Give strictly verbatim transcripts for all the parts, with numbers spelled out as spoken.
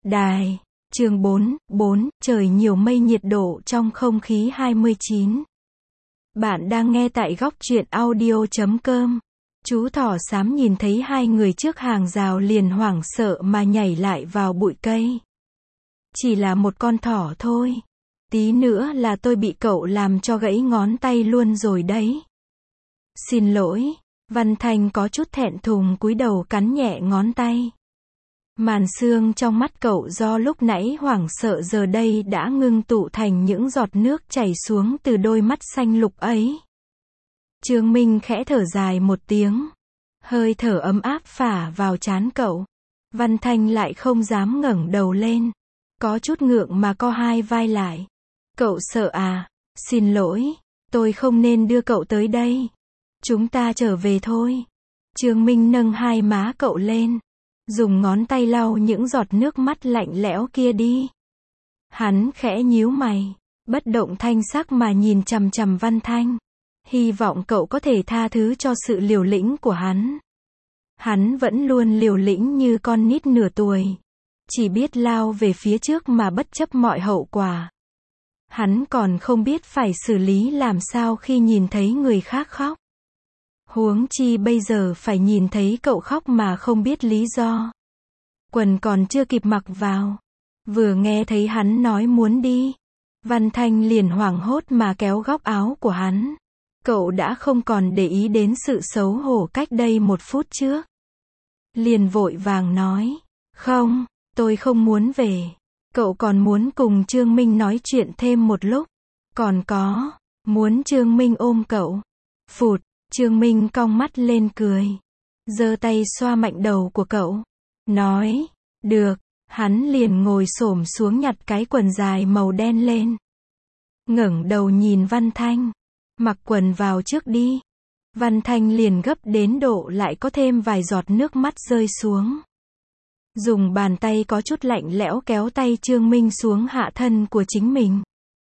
Đài, chương bốn, bốn, trời nhiều mây nhiệt độ trong không khí hai mươi chín. Bạn đang nghe tại góc truyện audio chấm com. Chú thỏ xám nhìn thấy hai người trước hàng rào liền hoảng sợ mà nhảy lại vào bụi cây. Chỉ là một con thỏ thôi. Tí nữa là tôi bị cậu làm cho gãy ngón tay luôn rồi đấy. Xin lỗi, Văn Thanh có chút thẹn thùng cúi đầu cắn nhẹ ngón tay. Màn sương trong mắt cậu do lúc nãy hoảng sợ giờ đây đã ngưng tụ thành những giọt nước chảy xuống từ đôi mắt xanh lục ấy. Trương Minh khẽ thở dài một tiếng. Hơi thở ấm áp phả vào trán cậu. Văn Thanh lại không dám ngẩng đầu lên. Có chút ngượng mà co hai vai lại. Cậu sợ à? Xin lỗi, tôi không nên đưa cậu tới đây. Chúng ta trở về thôi. Trương Minh nâng hai má cậu lên. Dùng ngón tay lau những giọt nước mắt lạnh lẽo kia đi. Hắn khẽ nhíu mày, bất động thanh sắc mà nhìn chằm chằm Văn Thanh. Hy vọng cậu có thể tha thứ cho sự liều lĩnh của hắn. Hắn vẫn luôn liều lĩnh như con nít nửa tuổi. Chỉ biết lao về phía trước mà bất chấp mọi hậu quả. Hắn còn không biết phải xử lý làm sao khi nhìn thấy người khác khóc. Huống chi bây giờ phải nhìn thấy cậu khóc mà không biết lý do. Quần còn chưa kịp mặc vào. Vừa nghe thấy hắn nói muốn đi. Văn Thanh liền hoảng hốt mà kéo góc áo của hắn. Cậu đã không còn để ý đến sự xấu hổ cách đây một phút trước. Liền vội vàng nói. Không, tôi không muốn về. Cậu còn muốn cùng Trương Minh nói chuyện thêm một lúc. Còn có, muốn Trương Minh ôm cậu. Phụt. Trương Minh cong mắt lên cười. Giơ tay xoa mạnh đầu của cậu. Nói, được, hắn liền ngồi xổm xuống nhặt cái quần dài màu đen lên. Ngẩng đầu nhìn Văn Thanh. Mặc quần vào trước đi. Văn Thanh liền gấp đến độ lại có thêm vài giọt nước mắt rơi xuống. Dùng bàn tay có chút lạnh lẽo kéo tay Trương Minh xuống hạ thân của chính mình.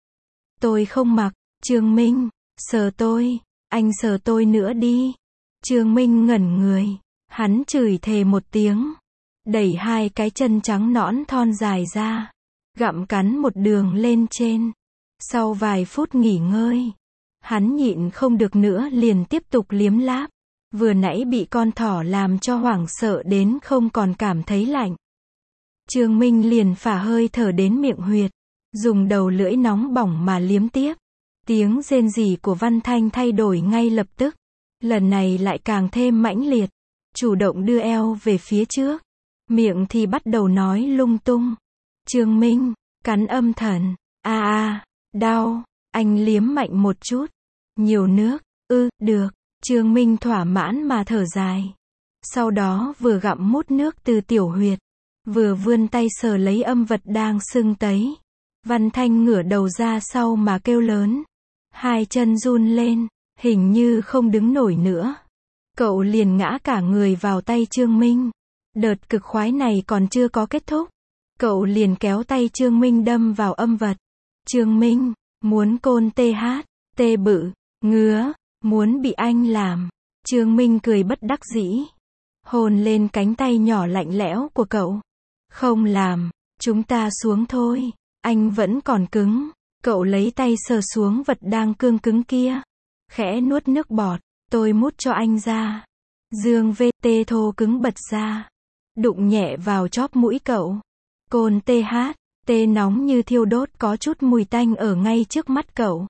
Tôi không mặc, Trương Minh, sờ tôi. Anh sờ tôi nữa đi. Trương Minh ngẩn người. Hắn chửi thề một tiếng. Đẩy hai cái chân trắng nõn thon dài ra. Gặm cắn một đường lên trên. Sau vài phút nghỉ ngơi. Hắn nhịn không được nữa liền tiếp tục liếm láp. Vừa nãy bị con thỏ làm cho hoảng sợ đến không còn cảm thấy lạnh. Trương Minh liền phả hơi thở đến miệng huyệt. Dùng đầu lưỡi nóng bỏng mà liếm tiếp. Tiếng rên rỉ của Văn Thanh thay đổi ngay lập tức. Lần này lại càng thêm mãnh liệt. Chủ động đưa eo về phía trước. Miệng thì bắt đầu nói lung tung. Trương Minh, cắn âm thần. A a, đau. Anh liếm mạnh một chút. Nhiều nước. Ư, được. Trương Minh thỏa mãn mà thở dài. Sau đó vừa gặm mút nước từ tiểu huyệt. Vừa vươn tay sờ lấy âm vật đang sưng tấy. Văn Thanh ngửa đầu ra sau mà kêu lớn. Hai chân run lên, hình như không đứng nổi nữa. Cậu liền ngã cả người vào tay Trương Minh. Đợt cực khoái này còn chưa có kết thúc. Cậu liền kéo tay Trương Minh đâm vào âm vật. Trương Minh, muốn côn tê hát, tê bự, ngứa, muốn bị anh làm. Trương Minh cười bất đắc dĩ. Hôn lên cánh tay nhỏ lạnh lẽo của cậu. Không làm, chúng ta xuống thôi, anh vẫn còn cứng. Cậu lấy tay sờ xuống vật đang cương cứng kia. Khẽ nuốt nước bọt. Tôi mút cho anh ra. Dương vê tê thô cứng bật ra. Đụng nhẹ vào chóp mũi cậu. Côn tê hát, tê nóng như thiêu đốt có chút mùi tanh ở ngay trước mắt cậu.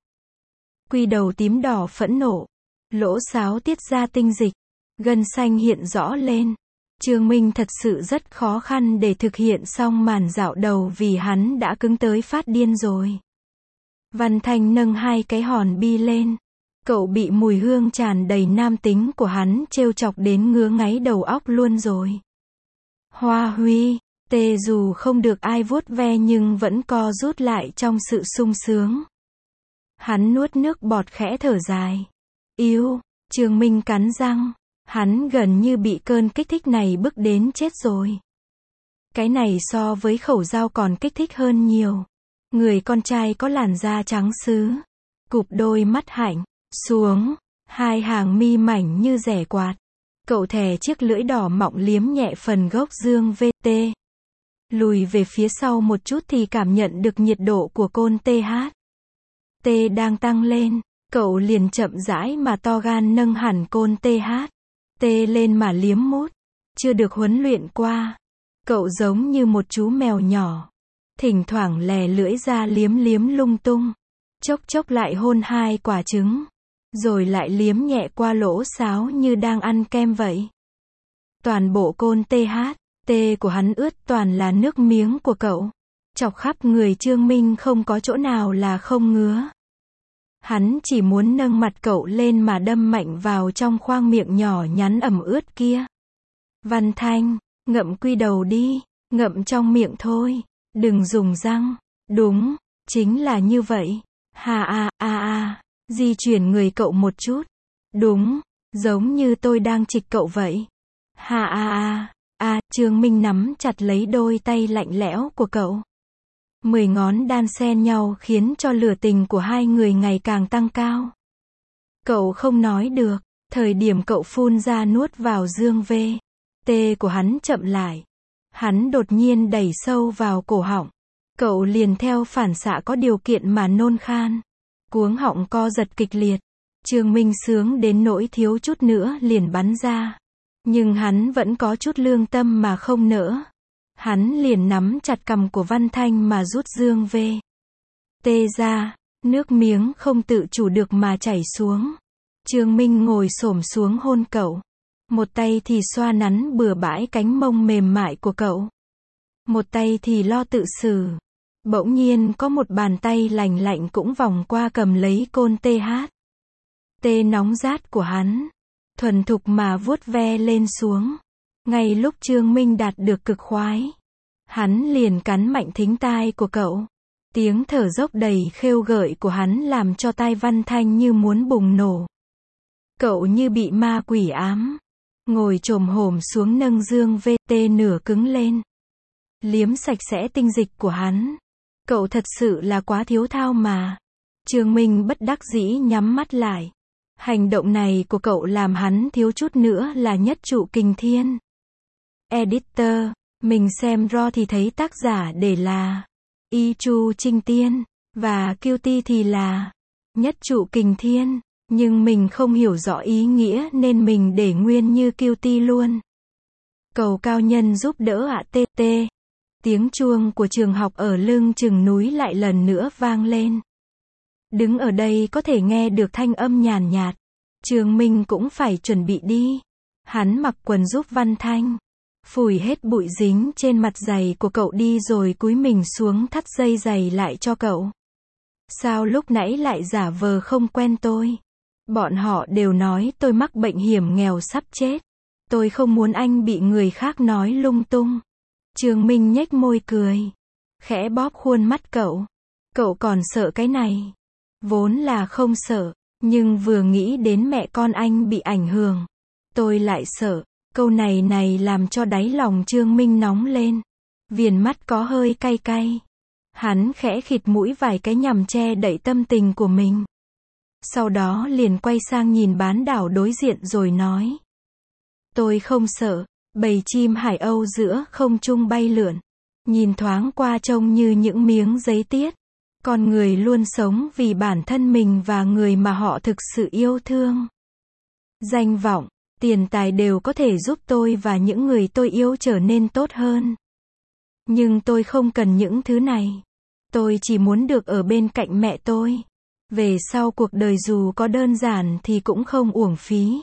Quy đầu tím đỏ phẫn nộ. Lỗ sáo tiết ra tinh dịch. Gân xanh hiện rõ lên. Trương Minh thật sự rất khó khăn để thực hiện xong màn dạo đầu vì hắn đã cứng tới phát điên rồi. Văn Thanh nâng hai cái hòn bi lên. Cậu bị mùi hương tràn đầy nam tính của hắn trêu chọc đến ngứa ngáy đầu óc luôn rồi. Hoa Huy, tê dù không được ai vuốt ve nhưng vẫn co rút lại trong sự sung sướng. Hắn nuốt nước bọt khẽ thở dài. Yêu, Trương Minh cắn răng. Hắn gần như bị cơn kích thích này bức đến chết rồi. Cái này so với khẩu dao còn kích thích hơn nhiều. Người con trai có làn da trắng sứ. Cụp đôi mắt hạnh. Xuống. Hai hàng mi mảnh như rẻ quạt. Cậu thè chiếc lưỡi đỏ mọng liếm nhẹ phần gốc dương vê tê. Lùi về phía sau một chút thì cảm nhận được nhiệt độ của côn tê hát. T đang tăng lên, cậu liền chậm rãi mà to gan nâng hẳn côn tê hát. T lên mà liếm mút. Chưa được huấn luyện qua. Cậu giống như một chú mèo nhỏ. Thỉnh thoảng lè lưỡi ra liếm liếm lung tung. Chốc chốc lại hôn hai quả trứng. Rồi lại liếm nhẹ qua lỗ sáo như đang ăn kem vậy. Toàn bộ côn tê hát, T của hắn ướt toàn là nước miếng của cậu. Chọc khắp người Trương Minh không có chỗ nào là không ngứa. Hắn chỉ muốn nâng mặt cậu lên mà đâm mạnh vào trong khoang miệng nhỏ nhắn ẩm ướt kia. Văn Thanh, ngậm quy đầu đi, ngậm trong miệng thôi, đừng dùng răng. Đúng, chính là như vậy. Ha a a a, di chuyển người cậu một chút. Đúng, giống như tôi đang trịch cậu vậy. Ha a a a, Trương Minh nắm chặt lấy đôi tay lạnh lẽo của cậu. Mười ngón đan xen nhau khiến cho lửa tình của hai người ngày càng tăng cao. Cậu không nói được, thời điểm cậu phun ra nuốt vào dương vê. Tê của hắn chậm lại. Hắn đột nhiên đẩy sâu vào cổ họng. Cậu liền theo phản xạ có điều kiện mà nôn khan. Cuống họng co giật kịch liệt. Trương Minh sướng đến nỗi thiếu chút nữa liền bắn ra. Nhưng hắn vẫn có chút lương tâm mà không nỡ. Hắn liền nắm chặt cằm của Văn Thanh mà rút dương vê. Tê ra, nước miếng không tự chủ được mà chảy xuống. Trương Minh ngồi xổm xuống hôn cậu. Một tay thì xoa nắn bừa bãi cánh mông mềm mại của cậu. Một tay thì lo tự xử. Bỗng nhiên có một bàn tay lành lạnh cũng vòng qua cầm lấy côn tê hát. Tê nóng rát của hắn. Thuần thục mà vuốt ve lên xuống. Ngay lúc Trương Minh đạt được cực khoái. Hắn liền cắn mạnh thính tai của cậu. Tiếng thở dốc đầy khêu gợi của hắn làm cho tai Văn Thanh như muốn bùng nổ. Cậu như bị ma quỷ ám. Ngồi chồm hổm xuống nâng dương vê tê nửa cứng lên. Liếm sạch sẽ tinh dịch của hắn. Cậu thật sự là quá thiếu thao mà. Trương Minh bất đắc dĩ nhắm mắt lại. Hành động này của cậu làm hắn thiếu chút nữa là nhất trụ kình thiên. Editor, mình xem raw thì thấy tác giả để là Y Chu Trinh Tiên, và Cutie thì là nhất trụ kình thiên, nhưng mình không hiểu rõ ý nghĩa nên mình để nguyên như Cutie luôn. Cầu cao nhân giúp đỡ ạ tê tê. Tiếng chuông của trường học ở lưng chừng núi lại lần nữa vang lên. Đứng ở đây có thể nghe được thanh âm nhàn nhạt. Trương Minh cũng phải chuẩn bị đi. Hắn mặc quần giúp Văn Thanh. Phủi hết bụi dính trên mặt giày của cậu đi rồi cúi mình xuống thắt dây giày lại cho cậu. Sao lúc nãy lại giả vờ không quen tôi? Bọn họ đều nói tôi mắc bệnh hiểm nghèo sắp chết. Tôi không muốn anh bị người khác nói lung tung. Trương Minh nhếch môi cười. Khẽ bóp khuôn mắt cậu. Cậu còn sợ cái này. Vốn là không sợ. Nhưng vừa nghĩ đến mẹ con anh bị ảnh hưởng. Tôi lại sợ. Câu này này làm cho đáy lòng Trương Minh nóng lên. Viền mắt có hơi cay cay. Hắn khẽ khịt mũi vài cái nhằm che đậy tâm tình của mình. Sau đó liền quay sang nhìn bán đảo đối diện rồi nói. Tôi không sợ. Bầy chim hải âu giữa không trung bay lượn. Nhìn thoáng qua trông như những miếng giấy tiết. Con người luôn sống vì bản thân mình và người mà họ thực sự yêu thương. Danh vọng, tiền tài đều có thể giúp tôi và những người tôi yêu trở nên tốt hơn. Nhưng tôi không cần những thứ này. Tôi chỉ muốn được ở bên cạnh mẹ tôi. Về sau cuộc đời dù có đơn giản thì cũng không uổng phí.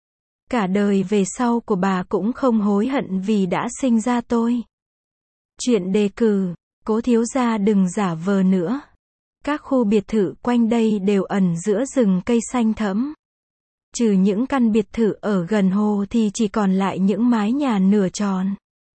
Cả đời về sau của bà cũng không hối hận vì đã sinh ra tôi. Chuyện đề cử, Cố thiếu gia đừng giả vờ nữa. Các khu biệt thự quanh đây đều ẩn giữa rừng cây xanh thẫm. Trừ những căn biệt thự ở gần hồ thì chỉ còn lại những mái nhà nửa tròn.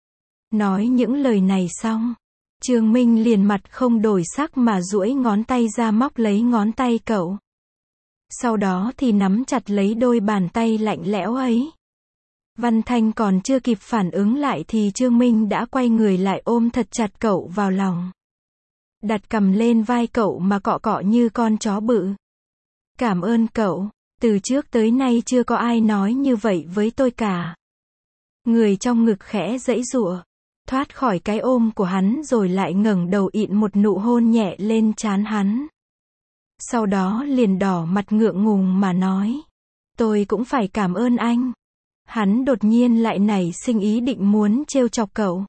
Nói những lời này xong, Trương Minh liền mặt không đổi sắc mà duỗi ngón tay ra móc lấy ngón tay cậu. Sau đó thì nắm chặt lấy đôi bàn tay lạnh lẽo ấy. Văn Thanh còn chưa kịp phản ứng lại thì Trương Minh đã quay người lại ôm thật chặt cậu vào lòng. Đặt cằm lên vai cậu mà cọ cọ như con chó bự. Cảm ơn cậu, từ trước tới nay chưa có ai nói như vậy với tôi cả. Người trong ngực khẽ giãy giụa. thoát khỏi cái ôm của hắn rồi lại ngẩng đầu ịn một nụ hôn nhẹ lên trán hắn. Sau đó liền đỏ mặt ngượng ngùng mà nói. Tôi cũng phải cảm ơn anh. Hắn đột nhiên lại nảy sinh ý định muốn trêu chọc cậu.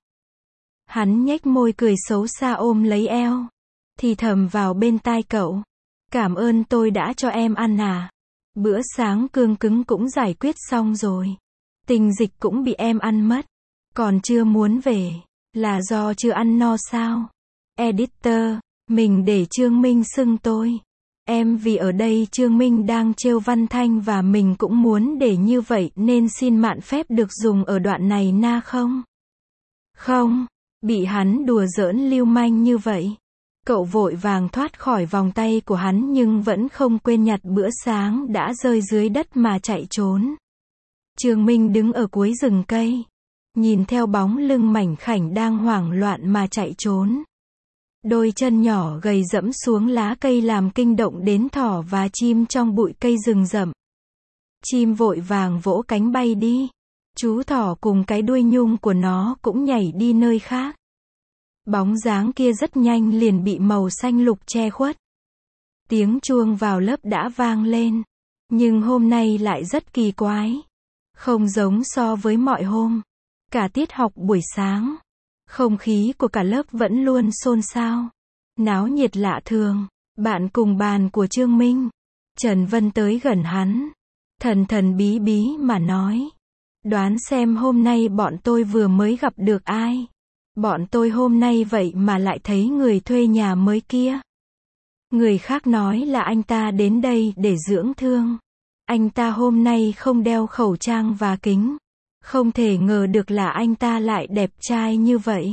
Hắn nhếch môi cười xấu xa ôm lấy eo. Thì thầm vào bên tai cậu. Cảm ơn tôi đã cho em ăn à. Bữa sáng cương cứng cũng giải quyết xong rồi. Tình dịch cũng bị em ăn mất. Còn chưa muốn về. Là do chưa ăn no sao? Editor, mình để Trương Minh xưng tôi. Em vì ở đây Trương Minh đang trêu Văn Thanh và mình cũng muốn để như vậy nên xin mạn phép được dùng ở đoạn này na không? Không, bị hắn đùa giỡn lưu manh như vậy. Cậu vội vàng thoát khỏi vòng tay của hắn nhưng vẫn không quên nhặt bữa sáng đã rơi dưới đất mà chạy trốn. Trương Minh đứng ở cuối rừng cây. Nhìn theo bóng lưng mảnh khảnh đang hoảng loạn mà chạy trốn. Đôi chân nhỏ gầy dẫm xuống lá cây làm kinh động đến thỏ và chim trong bụi cây rừng rậm. Chim vội vàng vỗ cánh bay đi. Chú thỏ cùng cái đuôi nhung của nó cũng nhảy đi nơi khác. Bóng dáng kia rất nhanh liền bị màu xanh lục che khuất. Tiếng chuông vào lớp đã vang lên. Nhưng hôm nay lại rất kỳ quái. Không giống so với mọi hôm. Cả tiết học buổi sáng. Không khí của cả lớp vẫn luôn xôn xao. Náo nhiệt lạ thường. Bạn cùng bàn của Trương Minh. Trần Vân tới gần hắn. Thần thần bí bí mà nói. Đoán xem hôm nay bọn tôi vừa mới gặp được ai. Bọn tôi hôm nay vậy mà lại thấy người thuê nhà mới kia. Người khác nói là anh ta đến đây để dưỡng thương. Anh ta hôm nay không đeo khẩu trang và kính. Không thể ngờ được là anh ta lại đẹp trai như vậy.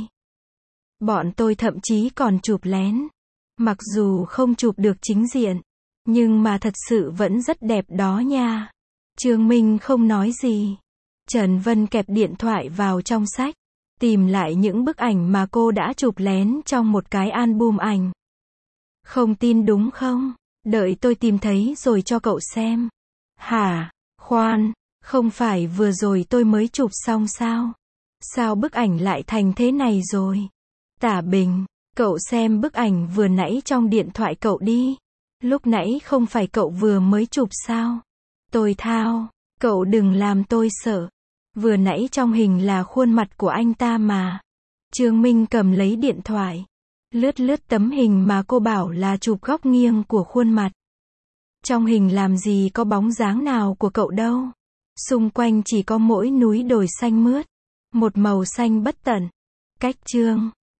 Bọn tôi thậm chí còn chụp lén. Mặc dù không chụp được chính diện. Nhưng mà thật sự vẫn rất đẹp đó nha. Trương Minh không nói gì. Trần Vân kẹp điện thoại vào trong sách. Tìm lại những bức ảnh mà cô đã chụp lén trong một cái album ảnh. Không tin đúng không? Đợi tôi tìm thấy rồi cho cậu xem. Hả? Khoan, không phải vừa rồi tôi mới chụp xong sao? Sao bức ảnh lại thành thế này rồi? Tả Bình, cậu xem bức ảnh vừa nãy trong điện thoại cậu đi. Lúc nãy không phải cậu vừa mới chụp sao? Tôi thao, cậu đừng làm tôi sợ. Vừa nãy trong hình là khuôn mặt của anh ta mà. Trương Minh cầm lấy điện thoại. Lướt lướt tấm hình mà cô bảo là chụp góc nghiêng của khuôn mặt. Trong hình làm gì có bóng dáng nào của cậu đâu. Xung quanh chỉ có mỗi núi đồi xanh mướt. Một màu xanh bất tận. Cách Trương